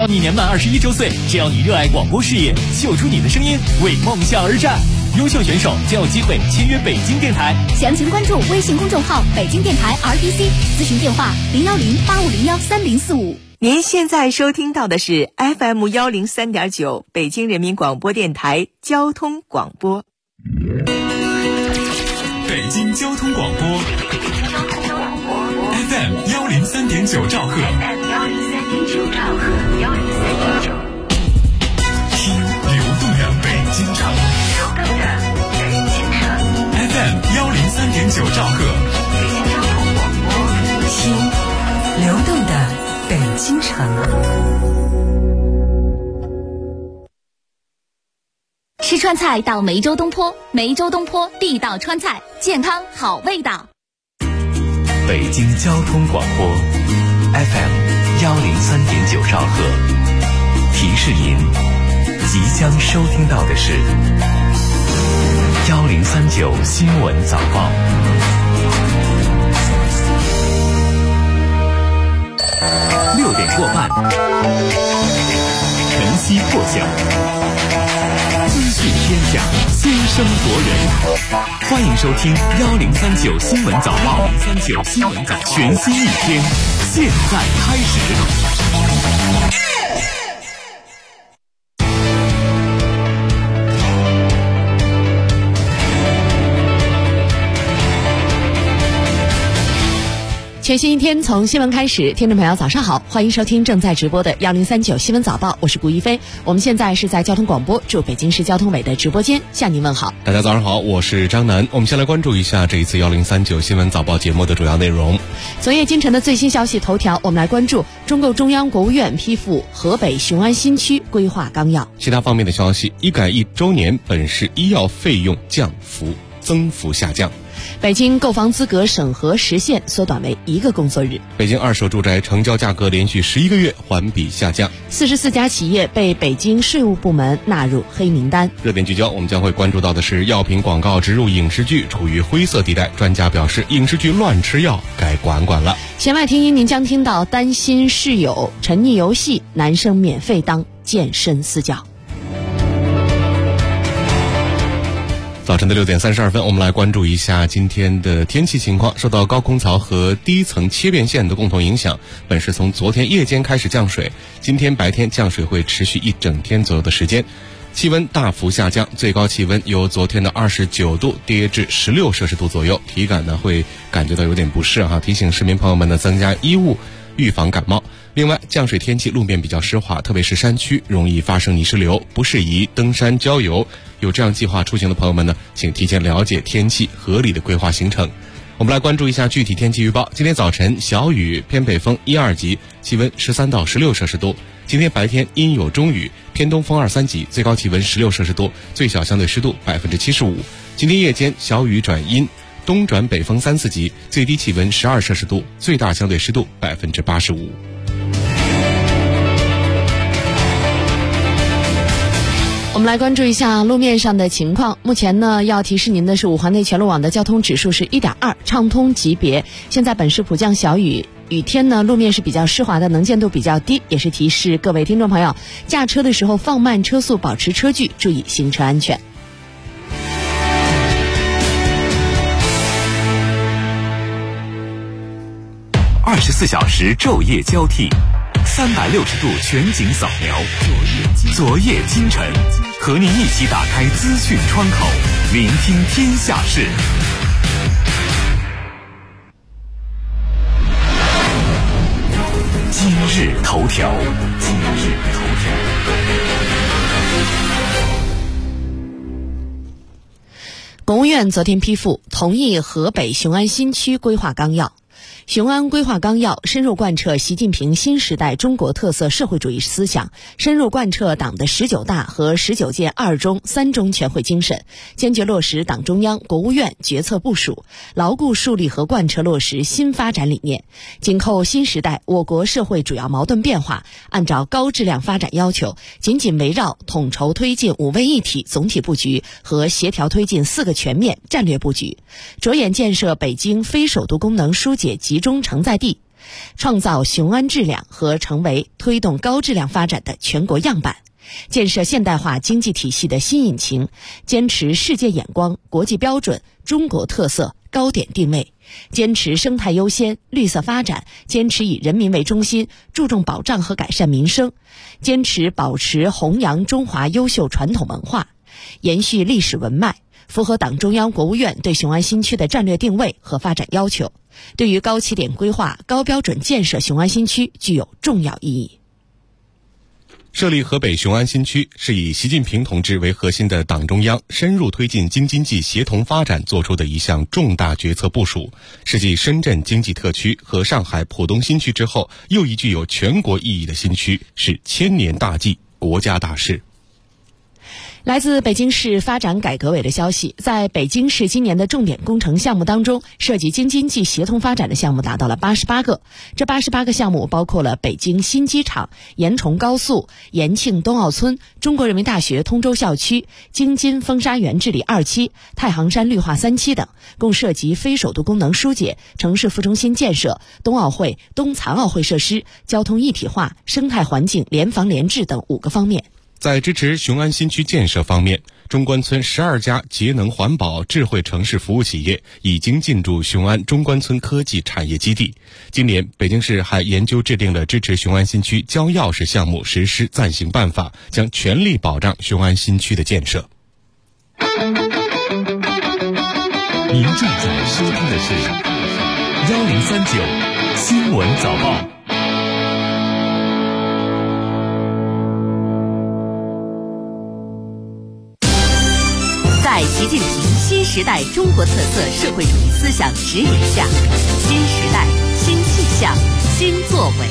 你年满21周岁，只要你热爱广播事业，秀出你的声音，为梦想而战，优秀选手将有机会签约北京电台。 详情关注微信公众号北京电台 RTC， 咨询电话010-8501-3045。 您现在收听到的是 FM103.9 北京人民广播电台交通广播。 北京交通广播 FM103.9 兆赫，听流动的北京城FM103.9 兆赫， 听流动的北京城。 吃川菜到梅州东坡，梅州东坡地道川菜，健康好味道。 北京交通广播 FM103.9 兆赫，提示您即将收听到的是1039新闻早报。 6点过半，晨曦破晓，资讯天下，先声夺人。欢迎收听1039新闻早报，1039新闻早报，全新一天，现在开始。 全新一天从新闻开始，听众朋友早上好，欢迎收听正在直播的1039新闻早报，我是顾一飞。我们现在是在交通广播驻北京市交通委的直播间向您问好。 大家早上好，我是张楠。我们先来关注一下这一次1039新闻早报节目的主要内容。 昨夜今晨的最新消息头条，我们来关注中共中央国务院批复河北雄安新区规划纲要。 其他方面的消息，医改1周年，本市医药费用增幅下降。 北京购房资格审核时限缩短为1个工作日。 北京二手住宅成交价格连续11个月环比下降。 44家企业被北京税务部门纳入黑名单。 热点聚焦，我们将会关注到的是药品广告植入影视剧处于灰色地带，专家表示影视剧乱吃药该管管了。 弦外听音，您将听到担心室友沉溺游戏，男生免费当健身私教。 早晨的6点32分，我们来关注一下今天的天气情况。受到高空槽和低层切变线的共同影响，本市从昨天夜间开始降水，今天白天降水会持续1整天左右的时间，气温大幅下降，最高气温由昨天的29度跌至16摄氏度左右，体感呢会感觉到有点不适哈，提醒市民朋友们呢增加衣物，预防感冒。另外，降水天气路面比较湿滑，特别是山区容易发生泥石流，不适宜登山郊游。有这样计划出行的朋友们呢，请提前了解天气，合理的规划行程。我们来关注一下具体天气预报。今天早晨小雨，偏北风1、2级，气温13到16摄氏度。今天白天阴有中雨，偏东风2、3级，最高气温16摄氏度，最小相对湿度75%。今天夜间小雨转阴，东转北风3、4级，最低气温12摄氏度，最大相对湿度85%。 我们来关注一下路面上的情况。目前呢，要提示您的是五环内全路网的交通指数是 1.2， 畅通级别。现在本市普降小雨，雨天呢路面是比较湿滑的，能见度比较低，也是提示各位听众朋友驾车的时候放慢车速，保持车距，注意行车安全。 24小时昼夜交替，360度全景扫描，昨夜今晨，和您一起打开资讯窗口，聆听天下事。今日头条。 国务院昨天批复同意河北雄安新区规划纲要。雄安规划纲要深入贯彻习近平新时代中国特色社会主义思想，深入贯彻党的19大和19届2中3中全会精神，坚决落实党中央、国务院决策部署，牢固树立和贯彻落实新发展理念。紧扣新时代我国社会主要矛盾变化，按照高质量发展要求，紧紧围绕统筹推进5位一体总体布局和协调推进4个全面战略布局，着眼建设北京非首都功能疏解集中承载地。 创造雄安质量和成为推动高质量发展的全国样板，建设现代化经济体系的新引擎，坚持世界眼光、国际标准、中国特色、高点定位，坚持生态优先、绿色发展，坚持以人民为中心，注重保障和改善民生，坚持保持弘扬中华优秀传统文化，延续历史文脉，符合党中央、国务院对雄安新区的战略定位和发展要求，对于高起点规划、高标准建设雄安新区具有重要意义。 设立河北雄安新区是以习近平同志为核心的党中央深入推进京津冀协同发展做出的一项重大决策部署，是继深圳经济特区和上海浦东新区之后又一具有全国意义的新区，是千年大计、国家大事。 来自北京市发展改革委的消息，在北京市今年的重点工程项目当中，涉及京津冀协同发展的项目达到了88个。这88个项目包括了北京新机场、延崇高速、延庆冬奥村、中国人民大学通州校区、京津风沙园治理2期、太行山绿化3期等，共涉及非首都功能疏解、城市副中心建设、冬奥会、冬残奥会设施、交通一体化、生态环境联防联治等5个方面。 在支持雄安新区建设方面，中关村12家节能环保智慧城市服务企业已经进驻雄安中关村科技产业基地。今年，北京市还研究制定了支持雄安新区交钥匙项目实施暂行办法，将全力保障雄安新区的建设。 您正在收听的是1039新闻早报。 在习近平新时代中国特色社会主义思想指引下，新时代、新气象、新作为。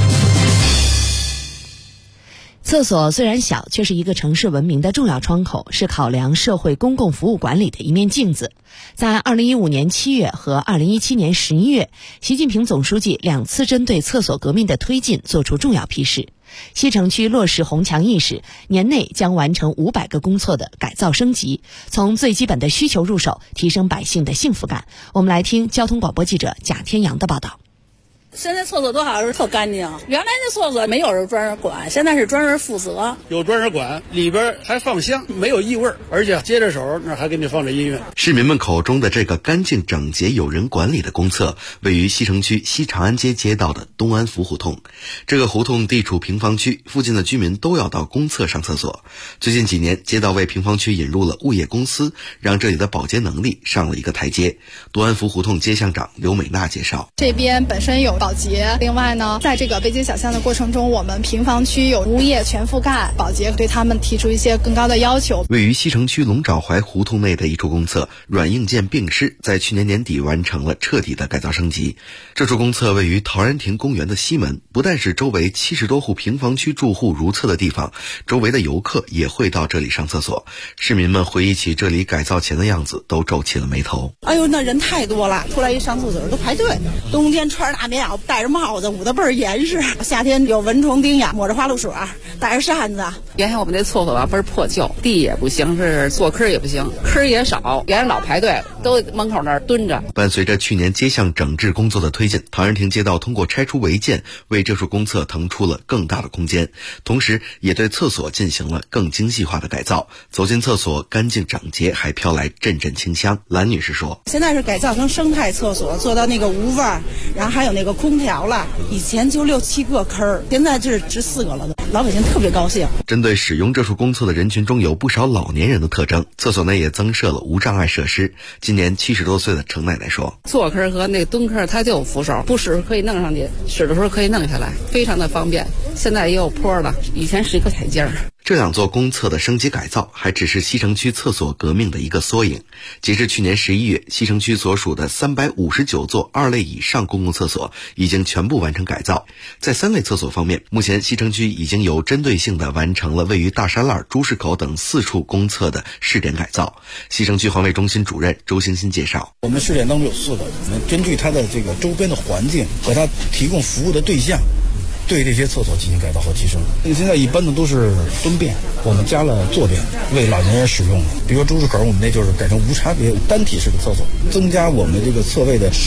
厕所虽然小，却是一个城市文明的重要窗口，是考量社会公共服务管理的一面镜子。在2015年7月和2017年11月，习近平总书记2次针对厕所革命的推进作出重要批示。西城区落实红墙意识，年内将完成500个公厕的改造升级，从最基本的需求入手，提升百姓的幸福感。我们来听交通广播记者贾天阳的报道。 现在厕所多好，是特干净。原来那厕所没有人专人管，现在是专人负责， 有专人管，里边还放香，没有异味，而且接着手那还给你放着音乐。 市民们口中的这个干净整洁、有人管理的公厕，位于西城区西长安街街道的东安福胡同。这个胡同地处平房区，附近的居民都要到公厕上厕所。最近几年，街道为平房区引入了物业公司，让这里的保洁能力上了一个台阶。东安福胡同街巷长刘美娜介绍， 这边本身有保洁，另外呢，在这个背街小巷的过程中，我们平房区有物业全覆盖，保洁对他们提出一些更高的要求。 位于西城区龙爪槐胡同内的一处公厕，软硬件并施，在去年年底完成了彻底的改造升级。这处公厕位于陶然亭公园的西门，不但是周围70多户平房区住户如厕的地方，周围的游客也会到这里上厕所。市民们回忆起这里改造前的样子，都皱起了眉头。 哎呦，那人太多了，出来一上厕所都排队，冬天穿着大棉袄，戴着帽子，捂得倍儿严实；夏天有蚊虫叮咬，抹着花露水，带着扇子。 原先我们那厕所吧倍儿破旧，地也不行，是坐坑也不行，坑也少，原来老排队，都门口那儿蹲着。 伴随着去年街巷整治工作的推进，陶然亭街道通过拆除违建，为这处公厕腾出了更大的空间，同时也对厕所进行了更精细化的改造。走进厕所，干净整洁，还飘来阵阵清香。兰女士说， 现在是改造成生态厕所，做到那个无味儿，然后还有那个空调了。以前就6、7个坑，现在这是14个了，老百姓特别高兴。 针对使用这处公厕的人群中有不少老年人的特征，厕所内也增设了无障碍设施。今年70多岁的程奶奶说， 坐坑和那蹲坑它就有扶手，不使可以弄上去，使的时候可以弄下来，非常的方便。现在也有坡了，以前是一个台阶儿。 这2座公厕的升级改造还只是西城区厕所革命的一个缩影。截至去年11月，西城区所属的359座2类以上公共厕所已经全部完成改造。在3类厕所方面，目前西城区已经有针对性地完成了位于大栅栏、朱市口等4处公厕的试点改造。西城区环卫中心主任周兴新介绍， 我们试点当中有4个，我们根据它的这个周边的环境和它提供服务的对象，对这些厕所进行改造和提升。现在一般的都是蹲便，我们加了坐便，为老年人使用的。比如说朱市口，我们那就是改成无差别单体式的厕所，增加我们这个厕位的使用率。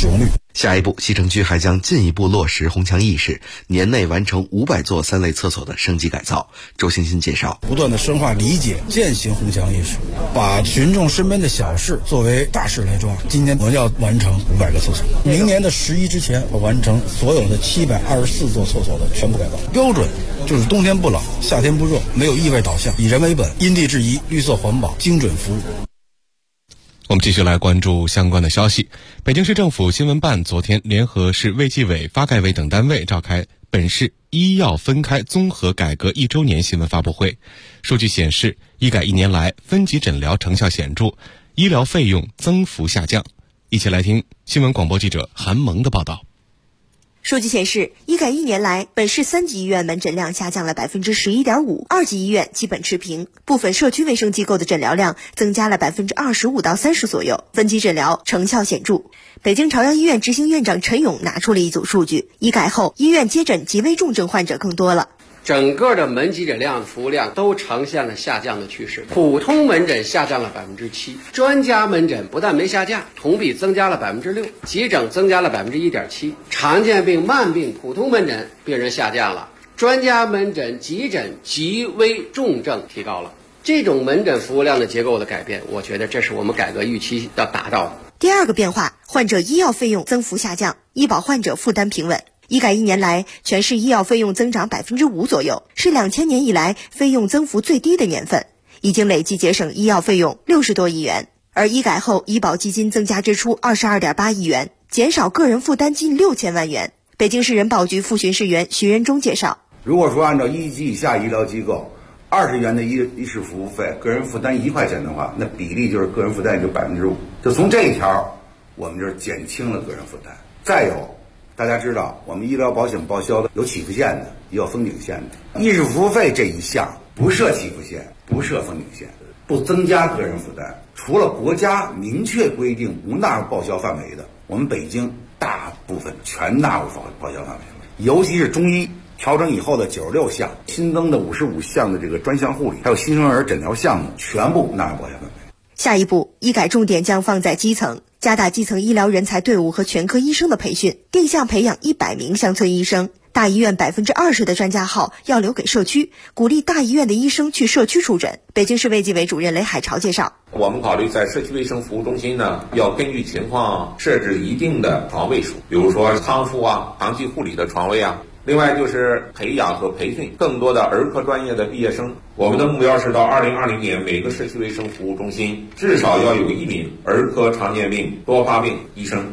下一步，西城区还将进一步落实红墙意识，年内完成500座3类厕所的升级改造。周星星介绍， 不断的深化理解，践行红墙意识，把群众身边的小事作为大事来抓。今年我们要完成500个厕所，明年的11之前我完成所有的724座厕所的全部改造。标准就是冬天不冷，夏天不热，没有意外导向，以人为本，因地制宜，绿色环保，精准服务。 我们继续来关注相关的消息。北京市政府新闻办昨天联合市卫计委、发改委等单位召开本市医药分开综合改革1周年新闻发布会。数据显示，医改1年来，分级诊疗成效显著，医疗费用增幅下降。一起来听新闻广播记者韩萌的报道。 数据显示，医改1年来，本市3级医院门诊量下降了 11.5%， 2级医院基本持平，部分社区卫生机构的诊疗量增加了 25%到30%左右，分级诊疗成效显著。北京朝阳医院执行院长陈勇拿出了一组数据，医改后医院接诊极危重症患者更多了。 整个的门急诊量、服务量都呈现了下降的趋势，普通门诊下降了 7%， 专家门诊不但没下降，同比增加了 6%， 急诊增加了 1.7%， 常见病、慢病、普通门诊病人下降了，专家门诊、急诊极危重症提高了。这种门诊服务量的结构的改变，我觉得这是我们改革预期要达到的。 第二个变化，患者医药费用增幅下降，医保患者负担平稳。医改1年来，全市医药费用增长 5% 左右，是2000年以来费用增幅最低的年份，已经累计节省医药费用60多亿元。而医改后，医保基金增加支出 22.8 亿元，减少个人负担近6000万元。北京市人保局副巡视员徐仁忠介绍， 如果说按照1级以下医疗机构20元的医事服务费，个人负担1块钱的话，那比例就是个人负担也就 5%， 就从这一条我们就是减轻了个人负担。再有，大家知道我们医疗保险报销的有起付线的，也有封顶线的，医事服务费这一项不设起付线，不设封顶线，不增加个人负担。除了国家明确规定不纳入报销范围的，我们北京大部分全纳入报销范围了，尤其是中医调整以后的96项，新增的55项的这个专项护理，还有新生儿诊疗项目，全部纳入报销范围。 下一步，医改重点将放在基层，加大基层医疗人才队伍和全科医生的培训，定向培养100名乡村医生。大医院20%的专家号要留给社区，鼓励大医院的医生去社区出诊。北京市卫计委主任雷海潮介绍， 我们考虑在社区卫生服务中心呢，要根据情况设置一定的床位数，比如说康复啊、长期护理的床位啊。另外就是培养和培训更多的儿科专业的毕业生。我们的目标是到2020年，每个社区卫生服务中心至少要有1名儿科常见病多发病医生。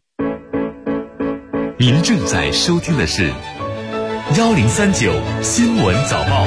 您正在收听的是1039新闻早报。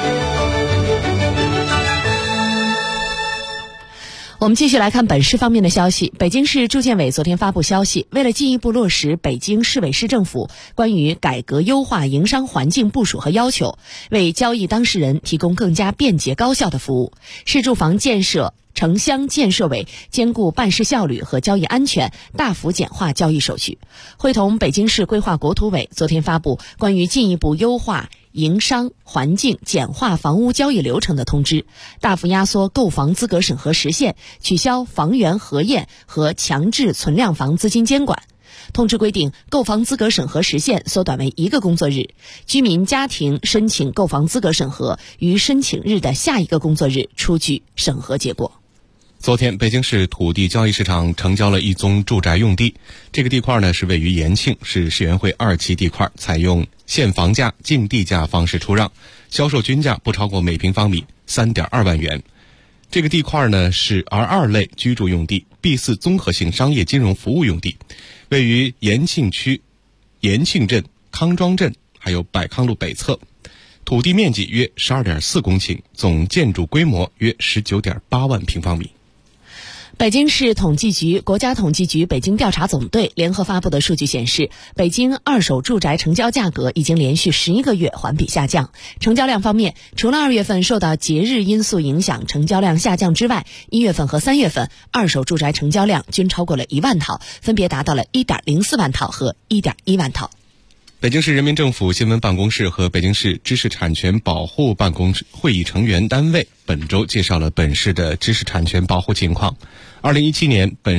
我们继续来看本市方面的消息。北京市住建委昨天发布消息，为了进一步落实北京市委市政府关于改革优化营商环境部署和要求，为交易当事人提供更加便捷高效的服务，市住房建设城乡建设委兼顾办事效率和交易安全，大幅简化交易手续。会同北京市规划国土委昨天发布关于进一步优化营商环境简化房屋交易流程的通知，大幅压缩购房资格审核时限，取消房源核验和强制存量房资金监管。通知规定，购房资格审核时限缩短为1个工作日，居民家庭申请购房资格审核于申请日的下一个工作日出具审核结果。 昨天，北京市土地交易市场成交了一宗住宅用地，这个地块呢是位于延庆，是市委会2期地块，采用现房价、净地价方式出让，销售均价不超过每平方米3.2万元。这个地块呢是 R2 类居住用地、B4 综合性商业金融服务用地，位于延庆区延庆镇、康庄镇还有百康路北侧，土地面积约 12.4 公顷，总建筑规模约 19.8 万平方米。 北京市统计局、国家统计局北京调查总队联合发布的数据显示，北京二手住宅成交价格已经连续11个月环比下降。成交量方面，除了2月份受到节日因素影响成交量下降之外，1月份和3月份二手住宅成交量均超过了1万套，分别达到了 1.04 万套和 1.1 万套。 北京市人民政府新闻办公室和北京市知识产权保护办公室会议成员单位本周介绍了本市的知识产权保护情况。2017年，本市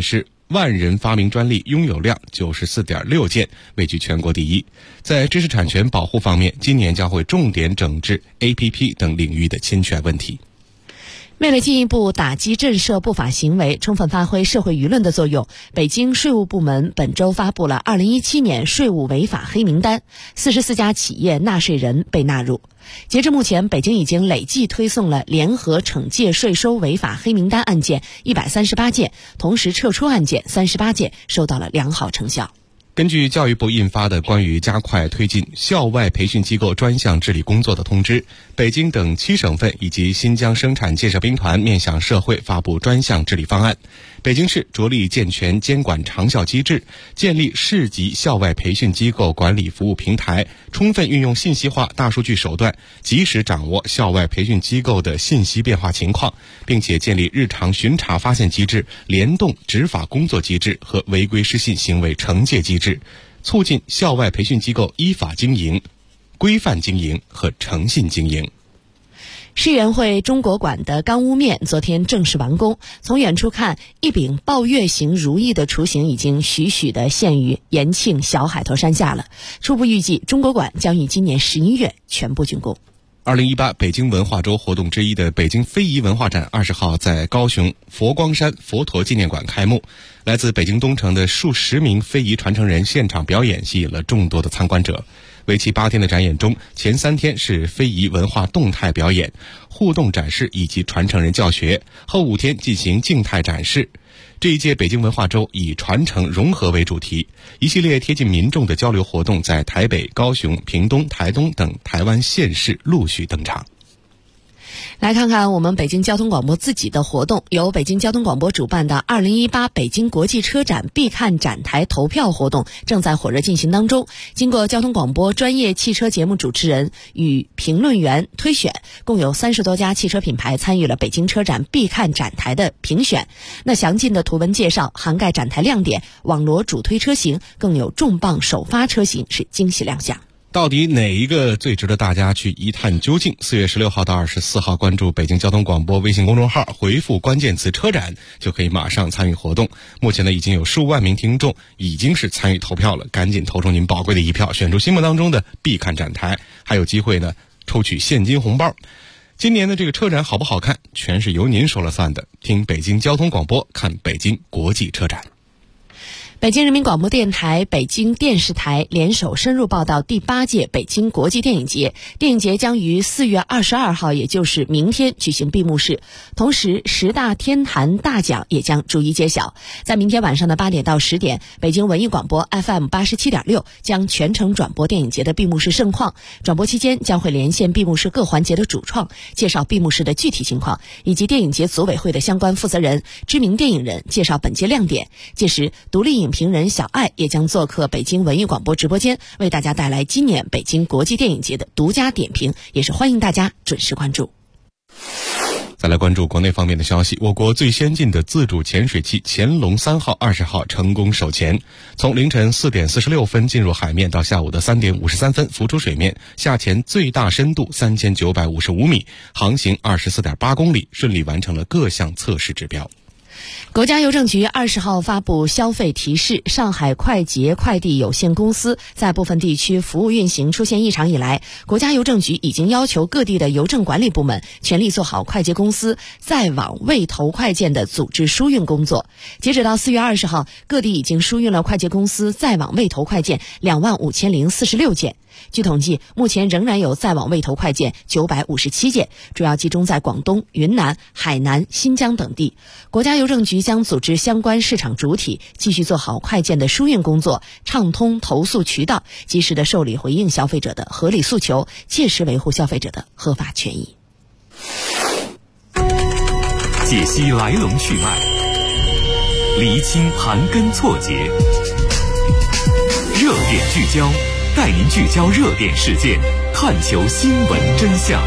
万人发明专利拥有量94.6件，位居全国第一。在知识产权保护方面，今年将会重点整治 APP 等领域的侵权问题。 为了进一步打击震慑不法行为，充分发挥社会舆论的作用，北京税务部门本周发布了2017年税务违法黑名单，44家企业纳税人被纳入。截至目前，北京已经累计推送了联合惩戒税收违法黑名单案件138件，同时撤出案件38件，收到了良好成效。 根据教育部印发的关于加快推进校外培训机构专项治理工作的通知，北京等7省份以及新疆生产建设兵团面向社会发布专项治理方案。北京市着力健全监管长效机制，建立市级校外培训机构管理服务平台，充分运用信息化大数据手段，及时掌握校外培训机构的信息变化情况，并且建立日常巡查发现机制、联动执法工作机制和违规失信行为惩戒机制，促进校外培训机构依法经营、规范经营和诚信经营。 世园会中国馆的钢屋面昨天正式完工，从远处看，一柄抱月形如意的雏形已经栩栩地现于延庆小海头山下了。初步预计，中国馆将于今年11月全部竣工。 2018北京文化周活动之一的北京非遗文化展20号在高雄佛光山佛陀纪念馆开幕。来自北京东城的数十名非遗传承人现场表演吸引了众多的参观者。为期8天的展演中，前3天是非遗文化动态表演、互动展示以及传承人教学，后5天进行静态展示。这一届北京文化周以传承融合为主题，一系列贴近民众的交流活动在台北、高雄、屏东、台东等台湾县市陆续登场。 来看看我们北京交通广播自己的活动，由北京交通广播主办的2018北京国际车展必看展台投票活动正在火热进行当中。经过交通广播专业汽车节目主持人与评论员推选，共有30多家汽车品牌参与了北京车展必看展台的评选。那详尽的图文介绍涵盖展台亮点、网罗主推车型，更有重磅首发车型是惊喜亮相。 到底哪一个最值得大家去一探究竟？4月16号到24号关注北京交通广播微信公众号，回复关键词车展，就可以马上参与活动。目前呢，已经有数万名听众已经是参与投票了，赶紧投出您宝贵的一票，选出心目当中的必看展台，还有机会呢抽取现金红包。今年的这个车展好不好看，全是由您说了算的。听北京交通广播，看北京国际车展。 北京人民广播电台、北京电视台联手深入报道第8届北京国际电影节。电影节将于4月22号，也就是明天举行闭幕式。同时，10大天坛大奖也将逐一揭晓。在明天晚上的8点到10点，北京文艺广播 FM 87.6将全程转播电影节的闭幕式盛况。转播期间将会连线闭幕式各环节的主创，介绍闭幕式的具体情况，以及电影节组委会的相关负责人、知名电影人介绍本届亮点。届时，独立影评人小爱也将做客北京文艺广播直播间，为大家带来今年北京国际电影节的独家点评，也是欢迎大家准时关注。 再来关注国内方面的消息，我国最先进的自主潜水器潜龙3号20号成功首潜，从凌晨4点46分进入海面到下午的3点53分浮出水面，下潜最大深度3955米，航行24.8公里，顺利完成了各项测试指标。 国家邮政局20号发布消费提示，上海快捷快递有限公司在部分地区服务运行出现异常以来，国家邮政局已经要求各地的邮政管理部门全力做好快捷公司在网未投快件的组织疏运工作。截止到4月20号，各地已经疏运了快捷公司在网未投快件25046件。据统计，目前仍然有在网未投快件957件，主要集中在广东、云南、海南、新疆等地。国家邮政局将组织相关市场主体继续做好快件的疏运工作，畅通投诉渠道，及时的受理回应消费者的合理诉求，切实维护消费者的合法权益。 解析来龙去脉，厘清盘根错节，热点聚焦，带您聚焦热点事件，探求新闻真相。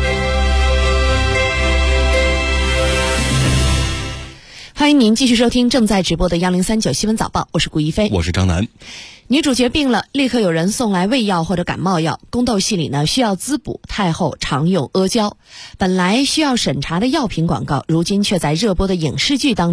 欢迎您继续收听正在直播的1039新闻早报，我是顾一飞， 我是张楠。 女主角病了，立刻有人送来胃药或者感冒药。宫斗戏里呢，需要滋补，太后常用阿胶。本来需要审查的药品广告，如今却在热播的影视剧当中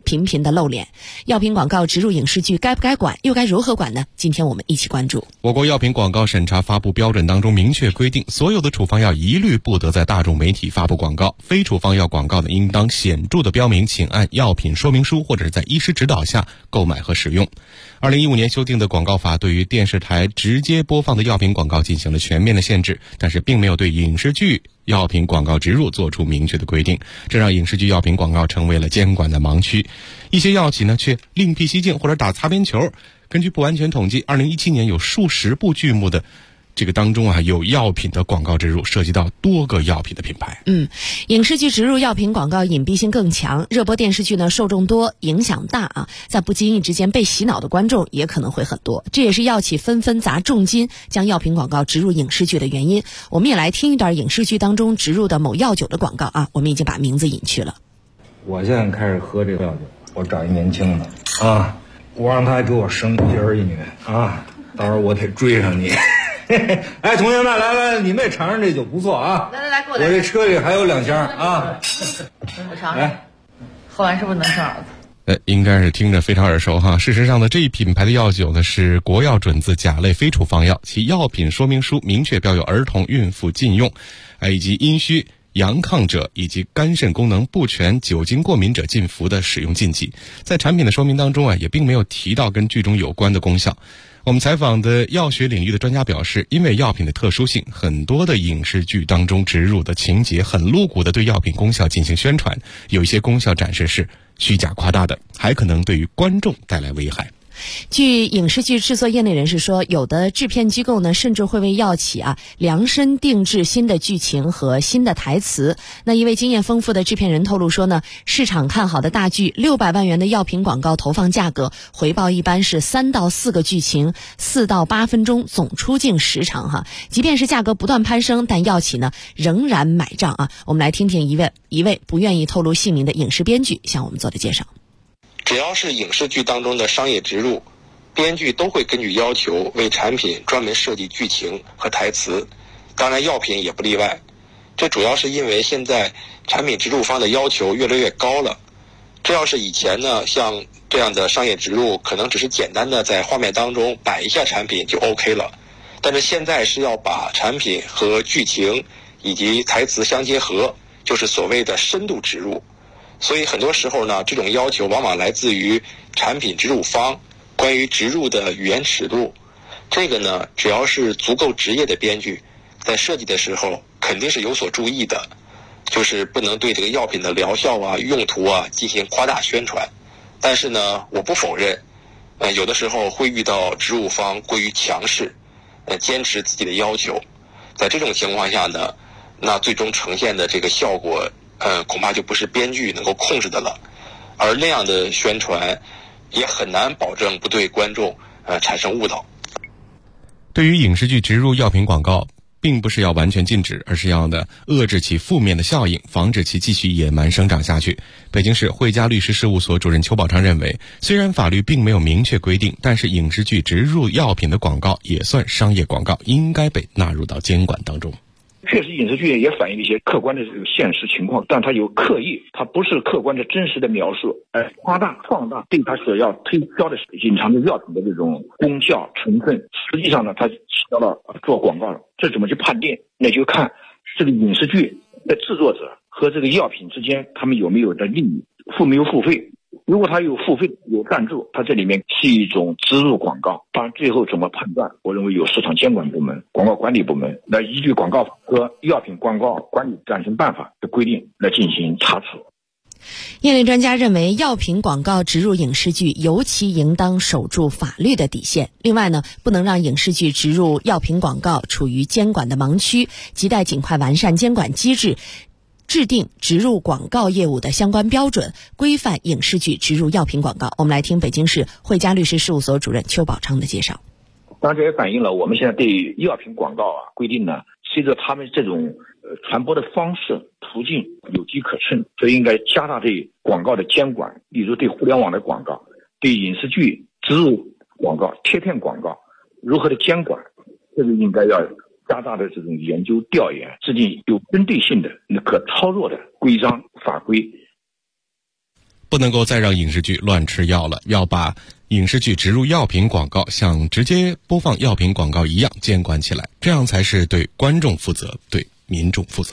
频频的露脸。药品广告植入影视剧该不该管，又该如何管呢？今天我们一起关注。 我国药品广告审查发布标准当中明确规定，所有的处方药一律不得在大众媒体发布广告，非处方药广告呢，应当显著的标明请按药品说明书或者是在医师指导下购买和使用。2015年修订的广告法对于电视台直接播放的药品广告进行了全面的限制，但是并没有对影视剧药品广告植入做出明确的规定，这让影视剧药品广告成为了监管的盲区。一些药企呢却另辟蹊径或者打擦边球。根据不完全统计，2017年有数十部剧目的这个当中有药品的广告植入，涉及到多个药品的品牌。 影视剧植入药品广告隐蔽性更强，热播电视剧呢受众多，影响大在不经意之间被洗脑的观众也可能会很多，这也是药企纷纷砸重金将药品广告植入影视剧的原因。我们也来听一段影视剧当中植入的某药酒的广告我们已经把名字隐去了。 我现在开始喝这个药酒，我找一年轻的我让他给我生一儿一女到时候我得追上你。哎，同学们，来，你们也尝尝这酒，不错来，给我来。 我这车里还有2箱我尝尝，喝完是不是能生儿子？ 应该是听着非常耳熟事实上呢，这一品牌的药酒呢是国药准字甲类非处方药，其药品说明书明确标有儿童、孕妇禁用，以及阴虚、阳亢者以及肝肾功能不全、酒精过敏者禁服的使用禁忌。在产品的说明当中也并没有提到跟剧中有关的功效。我们采访的药学领域的专家表示，因为药品的特殊性，很多的影视剧当中植入的情节很露骨的对药品功效进行宣传，有一些功效展示是虚假夸大的，还可能对于观众带来危害。 据影视剧制作业内人士说，有的制片机构呢甚至会为药企量身定制新的剧情和新的台词。那一位经验丰富的制片人透露说呢，市场看好的大剧600万元的药品广告投放价格，回报一般是3到4个剧情，4到8分钟总出镜时长即便是价格不断攀升，但药企呢仍然买账我们来听听一位不愿意透露姓名的影视编剧向我们做的介绍。 只要是影视剧当中的商业植入，编剧都会根据要求为产品专门设计剧情和台词，当然药品也不例外。这主要是因为现在产品植入方的要求越来越高了。这要是以前呢，像这样的商业植入可能只是简单的在画面当中摆一下产品就 OK 了，但是现在是要把产品和剧情以及台词相结合，就是所谓的深度植入。所以很多时候呢，这种要求往往来自于产品植入方关于植入的语言尺度。这个呢，只要是足够职业的编剧，在设计的时候肯定是有所注意的，就是不能对这个药品的疗效用途进行夸大宣传。但是呢，我不否认有的时候会遇到植入方过于强势，坚持自己的要求。在这种情况下呢，那最终呈现的这个效果恐怕就不是编剧能够控制的了，而那样的宣传也很难保证不对观众产生误导。 对于影视剧植入药品广告，并不是要完全禁止，而是要遏制其负面的效应，防止其继续野蛮生长下去。北京市汇佳律师事务所主任邱宝昌认为，虽然法律并没有明确规定，但是影视剧植入药品的广告也算商业广告，应该被纳入到监管当中。 确实影视剧也反映了一些客观的这个现实情况，但它有刻意，它不是客观的真实的描述，夸大放大对它所要推销的隐藏的药品的这种功效成分，实际上呢它起到了做广告了。这怎么去判定？那就看这个影视剧的制作者和这个药品之间他们有没有的利益，付没有付费。如果他有付费有赞助，他这里面是一种植入广告。当然最后怎么判断，我认为有市场监管部门、广告管理部门来依据广告法和药品广告管理暂行办法的规定来进行查处。 业内专家认为，药品广告植入影视剧尤其应当守住法律的底线。另外呢，不能让影视剧植入药品广告处于监管的盲区，亟待尽快完善监管机制，制定植入广告业务的相关标准，规范影视剧植入药品广告。我们来听北京市汇佳律师事务所主任邱宝昌的介绍。 当然这也反映了我们现在对药品广告规定呢，随着他们这种传播的方式途径有机可乘，所以应该加大对广告的监管，例如对互联网的广告、对影视剧植入广告、贴片广告如何的监管，这个应该要加大的这种研究调研，制定有针对性的可操作的规章法规。 不能够再让影视剧乱吃药了，要把影视剧植入药品广告像直接播放药品广告一样监管起来，这样才是对观众负责，对民众负责。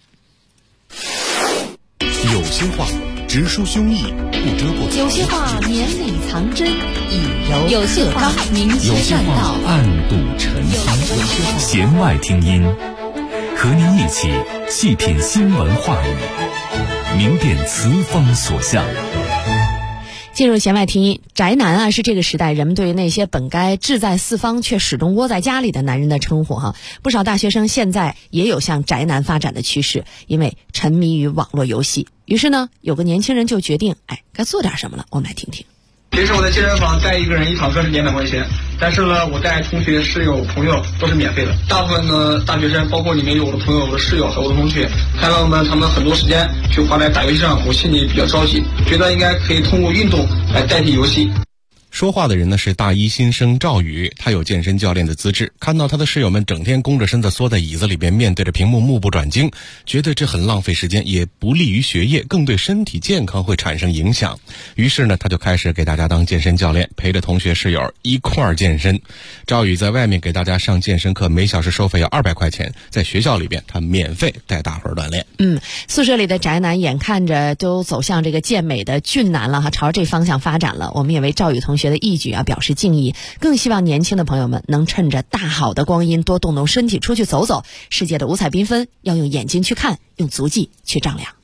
有些话直抒胸臆，不遮不藏； 有些话绵里藏针，以柔有些话明有些话暗度陈仓。弦外听音，和您一起细品新闻话语，明辨词风所向。 进入弦外听音，宅男是这个时代人们对于那些本该志在四方却始终窝在家里的男人的称呼哈。不少大学生现在也有向宅男发展的趋势，因为沉迷于网络游戏。于是呢，有个年轻人就决定，该做点什么了。我们来听听。 其实我在健身房带一个人一堂课是200块钱，但是呢，我带同学、室友、朋友都是免费的。大部分的大学生，包括里面有我的朋友、我的室友和我的同学，看到他们很多时间去花在打游戏上，我心里比较着急，觉得应该可以通过运动来代替游戏。 说话的人呢是大一新生赵宇，他有健身教练的资质，看到他的室友们整天弓着身子缩在椅子里边，面对着屏幕目不转睛，觉得这很浪费时间，也不利于学业，更对身体健康会产生影响。于是呢，他就开始给大家当健身教练，陪着同学室友一块儿健身。赵宇在外面给大家上健身课，每小时收费要200块钱，在学校里边他免费带大伙儿锻炼。 宿舍里的宅男眼看着都走向这个健美的俊男了哈，朝这方向发展了。我们也为赵宇同学的义举表示敬意，更希望年轻的朋友们能趁着大好的光阴多动动身体，出去走走。世界的五彩缤纷要用眼睛去看，用足迹去丈量。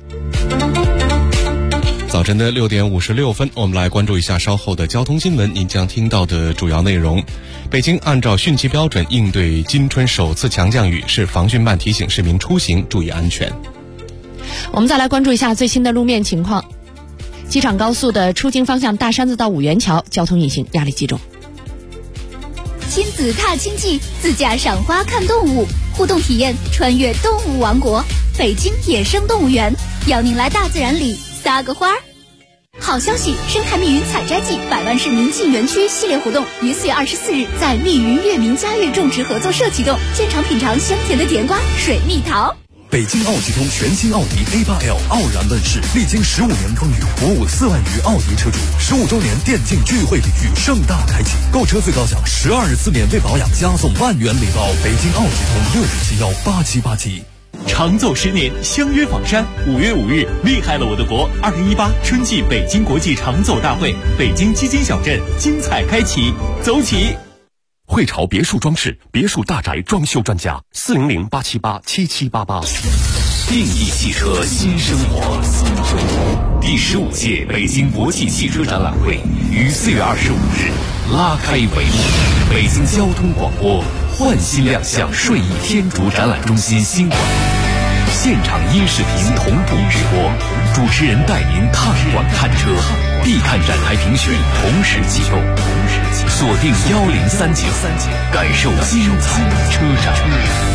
早晨的6点56分，我们来关注一下稍后的交通新闻。您将听到的主要内容：北京按照汛期标准应对今春首次强降雨，市防汛办提醒市民出行注意安全。 我们再来关注一下最新的路面情况。机场高速的出京方向大山子到五元桥交通运行压力集中。 亲子踏青季，自驾赏花看动物，互动体验穿越动物王国，北京野生动物园邀您来大自然里撒个花儿。好消息，生态密云采摘季100万市民进园区系列活动于4月24日在密云月明嘉悦种植合作社启动，现场品尝香甜的甜瓜、水蜜桃。 北京奥吉通全新奥迪 A8L 傲然问世，历经15年风雨，鼓舞4万余奥迪车主，15周年电竞聚会礼遇盛大开启，购车最高享12次免费保养，加送1万元礼包。北京奥吉通6971877。 长奏10年，相约仿山。5月5日，厉害了我的国！2018春季北京国际长奏大会，北京基金小镇精彩开启，走起！ 汇潮别墅装饰，别墅大宅装修专家，400-878-7788。 定义汽车新生活。第15届北京国际汽车展览会于4月25日拉开帷幕。北京交通广播焕新亮相顺义天竺展览中心新馆，现场音视频同步直播，主持人带您探馆看车，必看展台评选同时启动，锁定1039，感受精彩车展。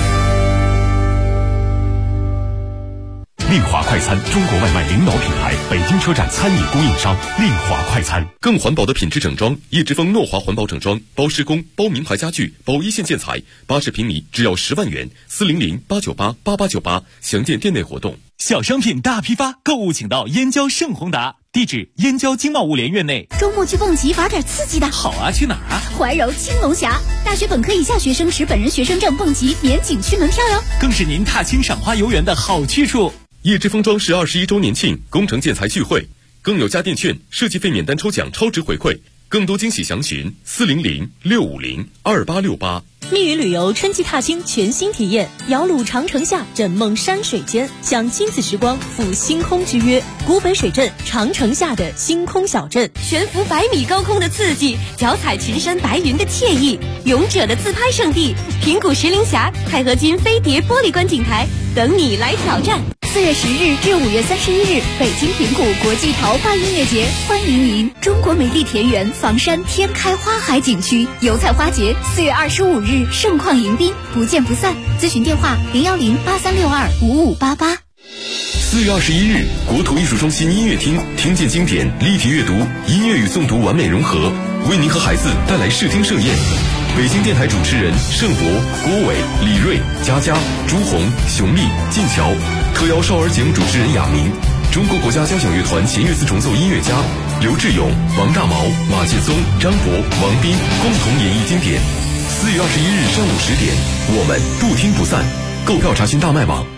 令华快餐，中国外卖领导品牌，北京车站餐饮供应商。令华快餐， 更环保的品质整装，叶之峰诺华环保整装，包施工，包名牌家具，包一线建材，80平米只要10万元，400-898-8898，详见店内活动。 小商品大批发，购物请到燕郊盛宏达，地址燕郊经贸物联院内。 周末去蹦极玩点刺激的。 好啊，去哪儿啊？ 怀柔青龙峡，大学本科以下学生持本人学生证蹦极免景区门票哟， 更是您踏青赏花游园的好去处。 叶之峰装饰21周年庆工程建材聚会，更有家电券、设计费免单抽奖超值回馈，更多惊喜详询400-650-2868。 密云旅游春季踏青全新体验，摇橹长城下，枕梦山水间，享亲子时光，赴星空之约。古北水镇长城下的星空小镇，悬浮100米高空的刺激，脚踩群山白云的惬意，勇者的自拍圣地平谷石林峡钛合金飞碟玻璃观景台，等你来挑战。4月10日至5月31日，北京平谷国际桃花音乐节，欢迎您！中国美丽田园房山天开花海景区油菜花节4月25日盛况迎宾，不见不散。咨询电话010-8362-5588。 4月21日，国土艺术中心音乐厅，听见经典，立体阅读，音乐与诵读完美融合，为您和孩子带来视听盛宴。北京电台主持人盛博、郭伟、李瑞、佳佳、朱红、熊丽、晋乔，特邀少儿节目主持人雅明， 中国国家交响乐团弦乐四重奏音乐家刘志勇、王大毛、马劲松、张博、王斌共同演绎经典。4月21日上午10点，我们不听不散。购票查询大麦网。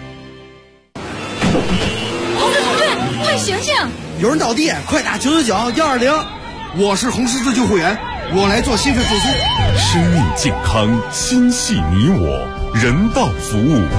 同志，快醒醒！ 有人倒地，快打999-120。我是红十字救护员，我来做心肺复苏。 生命健康，心系你我，人道服务。